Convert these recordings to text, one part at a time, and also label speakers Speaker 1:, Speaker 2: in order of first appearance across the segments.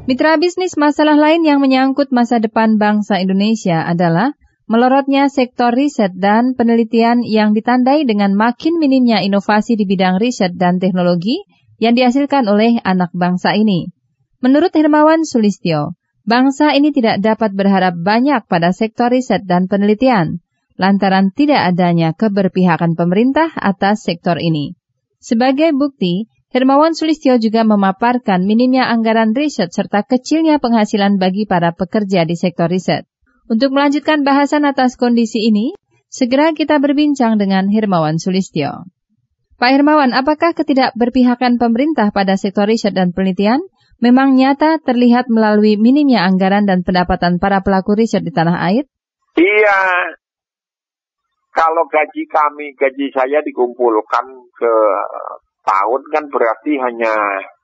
Speaker 1: Mitra bisnis, masalah lain yang menyangkut masa depan bangsa Indonesia adalah melorotnya sektor riset dan penelitian yang ditandai dengan makin minimnya inovasi di bidang riset dan teknologi yang dihasilkan oleh anak bangsa ini. Menurut Hermawan Sulistyo, bangsa ini tidak dapat berharap banyak pada sektor riset dan penelitian, lantaran tidak adanya keberpihakan pemerintah atas sektor ini. Sebagai bukti, Hermawan Sulistyo juga memaparkan minimnya anggaran riset serta kecilnya penghasilan bagi para pekerja di sektor riset. Untuk melanjutkan bahasan atas kondisi ini, segera kita berbincang dengan Hermawan Sulistyo. Pak Hermawan, apakah ketidakberpihakan pemerintah pada sektor riset dan penelitian memang nyata terlihat melalui minimnya anggaran dan pendapatan para pelaku riset di tanah air?
Speaker 2: Iya. Kalau gaji saya dikumpulkan ke tahun kan berarti hanya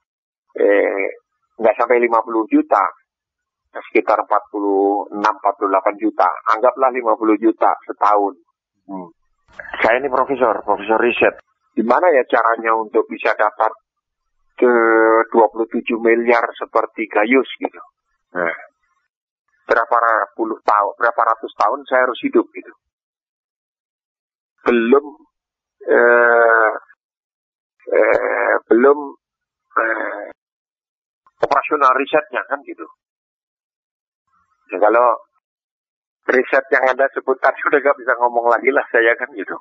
Speaker 2: nggak sampai 50 juta. Sekitar 46-48 juta. Anggaplah 50 juta setahun. Saya ini profesor riset. Gimana ya caranya untuk bisa dapat ke 27 miliar seperti Gayus gitu. Nah, berapa ratus tahun saya harus hidup gitu. Belum operasional risetnya kan gitu. Ya, kalau riset yang ada seputar sudah gak bisa ngomong lagi lah saya kan gitu.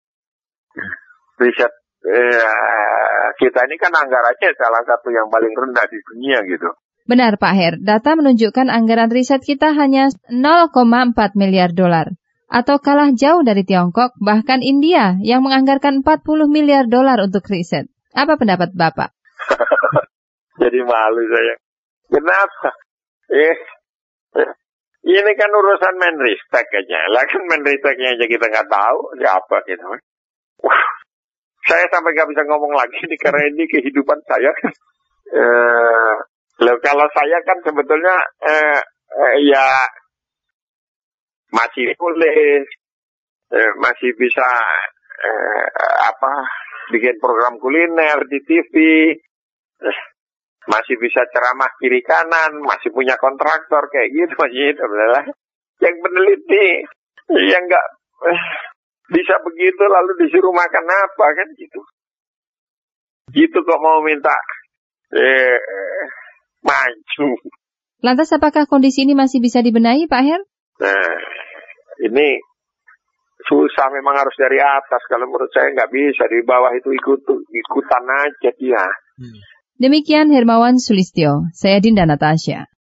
Speaker 2: Riset kita ini kan anggarannya salah satu yang paling rendah di dunia gitu.
Speaker 1: Benar Pak Her, data menunjukkan anggaran riset kita hanya 0,4 miliar dolar. Atau kalah jauh dari Tiongkok, bahkan India yang menganggarkan 40 miliar dolar untuk riset. Apa pendapat Bapak?
Speaker 2: Jadi malu saya. Kenapa? Ini kan urusan Menristek aja. Lah kan Menristeknya aja kita nggak tahu siapa gitu. Saya sampai nggak bisa ngomong lagi nih karena ini kehidupan saya. Kalau saya kan sebetulnya ya masih boleh, masih bisa bikin program kuliner di TV, masih bisa ceramah kiri kanan, masih punya kontraktor kayak gitu, masih itu adalah yang peneliti yang nggak bisa begitu lalu disuruh makan apa kan gitu. Gitu kok mau minta maju.
Speaker 1: Lantas apakah kondisi ini masih bisa dibenahi Pak Her?
Speaker 2: Nah, ini susah memang harus dari atas. Kalau menurut saya nggak bisa, di bawah itu ikutan aja dia.
Speaker 1: Demikian Hermawan Sulistyo, saya Dinda Natasha.